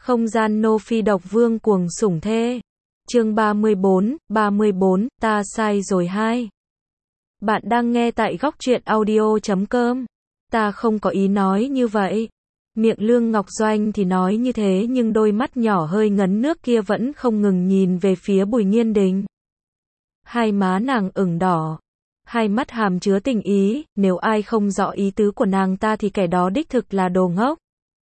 Không gian nô phi độc vương cuồng sủng thê. Chương 34, ta sai rồi hai. Bạn đang nghe tại góc truyện audio.com. Ta không có ý nói như vậy. Miệng Lương Ngọc Doanh thì nói như thế nhưng đôi mắt nhỏ hơi ngấn nước kia vẫn không ngừng nhìn về phía Bùi Nghiên Đình. Hai má nàng ửng đỏ. Hai mắt hàm chứa tình ý, nếu ai không rõ ý tứ của nàng ta thì kẻ đó đích thực là đồ ngốc.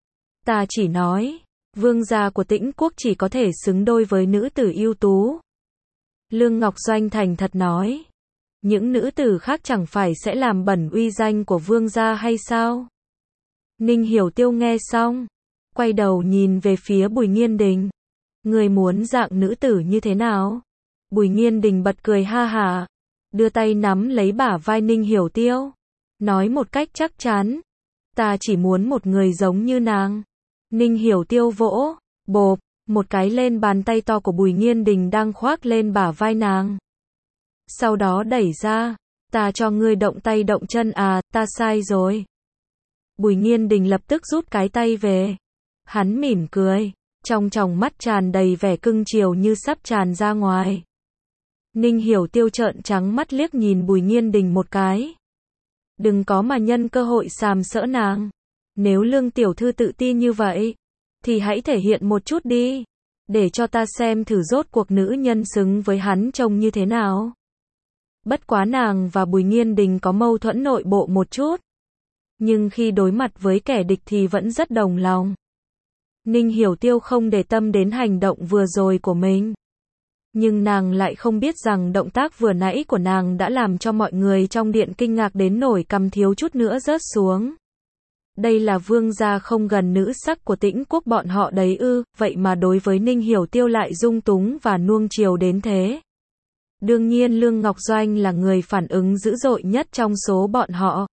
Ta chỉ nói, vương gia của Tĩnh Quốc chỉ có thể xứng đôi với nữ tử ưu tú. Lương Ngọc Doanh thành thật nói, những nữ tử khác chẳng phải sẽ làm bẩn uy danh của vương gia hay sao? Ninh Hiểu Tiêu nghe xong, quay đầu nhìn về phía Bùi Nghiên Đình. Người muốn dạng nữ tử như thế nào? Bùi Nghiên Đình bật cười ha hả, đưa tay nắm lấy bả vai Ninh Hiểu Tiêu, nói một cách chắc chắn, ta chỉ muốn một người giống như nàng. Ninh Hiểu Tiêu vỗ, bộp, một cái lên bàn tay to của Bùi Nghiên Đình đang khoác lên bả vai nàng. Sau đó đẩy ra, ta cho ngươi động tay động chân à, ta sai rồi. Bùi Nghiên Đình lập tức rút cái tay về. Hắn mỉm cười, trong tròng mắt tràn đầy vẻ cưng chiều như sắp tràn ra ngoài. Ninh Hiểu Tiêu trợn trắng mắt liếc nhìn Bùi Nghiên Đình một cái. Đừng có mà nhân cơ hội sàm sỡ nàng. Nếu Lương tiểu thư tự tin như vậy, thì hãy thể hiện một chút đi, để cho ta xem thử rốt cuộc nữ nhân xứng với hắn trông như thế nào. Bất quá nàng và Bùi Nghiên Đình có mâu thuẫn nội bộ một chút, nhưng khi đối mặt với kẻ địch thì vẫn rất đồng lòng. Ninh Hiểu Tiêu không để tâm đến hành động vừa rồi của mình, nhưng nàng lại không biết rằng động tác vừa nãy của nàng đã làm cho mọi người trong điện kinh ngạc đến nổi cằm thiếu chút nữa rớt xuống. Đây là vương gia không gần nữ sắc của Tĩnh Quốc bọn họ đấy ư, vậy mà đối với Ninh Hiểu Tiêu lại dung túng và nuông chiều đến thế. Đương nhiên Lương Ngọc Doanh là người phản ứng dữ dội nhất trong số bọn họ.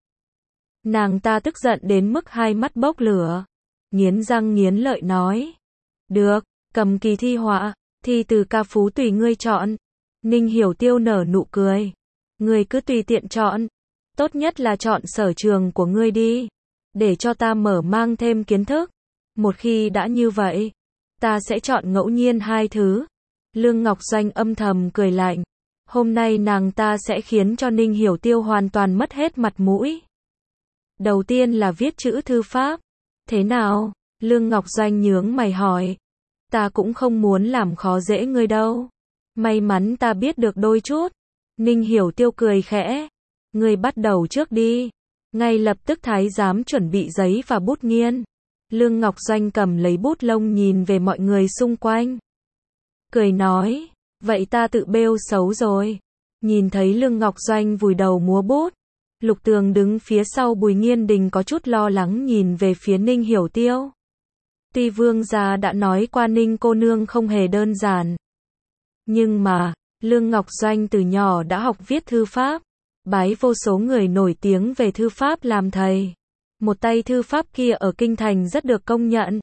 Nàng ta tức giận đến mức hai mắt bốc lửa, nghiến răng nghiến lợi nói. Được, cầm kỳ thi họa, thi từ ca phú tùy ngươi chọn. Ninh Hiểu Tiêu nở nụ cười. Ngươi cứ tùy tiện chọn. Tốt nhất là chọn sở trường của ngươi đi, để cho ta mở mang thêm kiến thức. Một khi đã như vậy, ta sẽ chọn ngẫu nhiên hai thứ. Lương Ngọc Doanh âm thầm cười lạnh. Hôm nay nàng ta sẽ khiến cho Ninh Hiểu Tiêu hoàn toàn mất hết mặt mũi. Đầu tiên là viết chữ thư pháp. Thế nào? Lương Ngọc Doanh nhướng mày hỏi. Ta cũng không muốn làm khó dễ ngươi đâu. May mắn ta biết được đôi chút. Ninh Hiểu Tiêu cười khẽ. Ngươi bắt đầu trước đi. Ngay lập tức thái giám chuẩn bị giấy và bút nghiên. Lương Ngọc Doanh cầm lấy bút lông nhìn về mọi người xung quanh. Cười nói, vậy ta tự bêu xấu rồi. Nhìn thấy Lương Ngọc Doanh vùi đầu múa bút, Lục Tường đứng phía sau Bùi Nghiên Đình có chút lo lắng nhìn về phía Ninh Hiểu Tiêu. Tuy vương gia đã nói qua Ninh cô nương không hề đơn giản, nhưng mà, Lương Ngọc Doanh từ nhỏ đã học viết thư pháp, bái vô số người nổi tiếng về thư pháp làm thầy. Một tay thư pháp kia ở kinh thành rất được công nhận.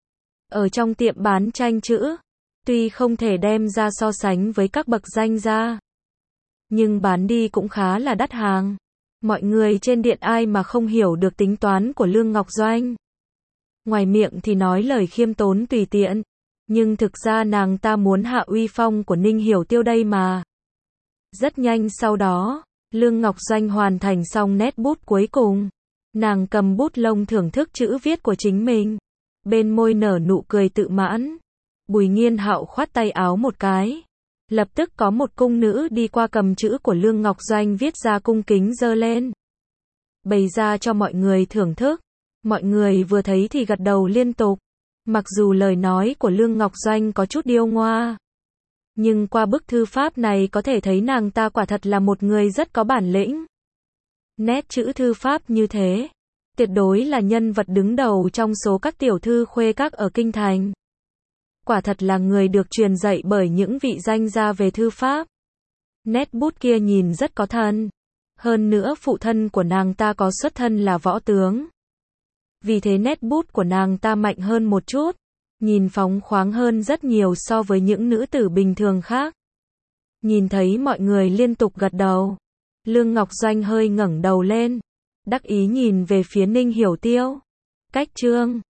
Ở trong tiệm bán tranh chữ, tuy không thể đem ra so sánh với các bậc danh gia, nhưng bán đi cũng khá là đắt hàng. Mọi người trên điện ai mà không hiểu được tính toán của Lương Ngọc Doanh. Ngoài miệng thì nói lời khiêm tốn tùy tiện, nhưng thực ra nàng ta muốn hạ uy phong của Ninh Hiểu Tiêu đây mà. Rất nhanh sau đó, Lương Ngọc Doanh hoàn thành xong nét bút cuối cùng. Nàng cầm bút lông thưởng thức chữ viết của chính mình. Bên môi nở nụ cười tự mãn. Bùi Nghiên Hạo khoát tay áo một cái. Lập tức có một cung nữ đi qua cầm chữ của Lương Ngọc Doanh viết ra cung kính giơ lên, bày ra cho mọi người thưởng thức. Mọi người vừa thấy thì gật đầu liên tục. Mặc dù lời nói của Lương Ngọc Doanh có chút điêu ngoa, nhưng qua bức thư pháp này có thể thấy nàng ta quả thật là một người rất có bản lĩnh. Nét chữ thư pháp như thế, tuyệt đối là nhân vật đứng đầu trong số các tiểu thư khuê các ở kinh thành. Quả thật là người được truyền dạy bởi những vị danh gia về thư pháp. Nét bút kia nhìn rất có thân. Hơn nữa phụ thân của nàng ta có xuất thân là võ tướng. Vì thế nét bút của nàng ta mạnh hơn một chút, nhìn phóng khoáng hơn rất nhiều so với những nữ tử bình thường khác. Nhìn thấy mọi người liên tục gật đầu, Lương Ngọc Doanh hơi ngẩng đầu lên, đắc ý nhìn về phía Ninh Hiểu Tiêu. Cách chương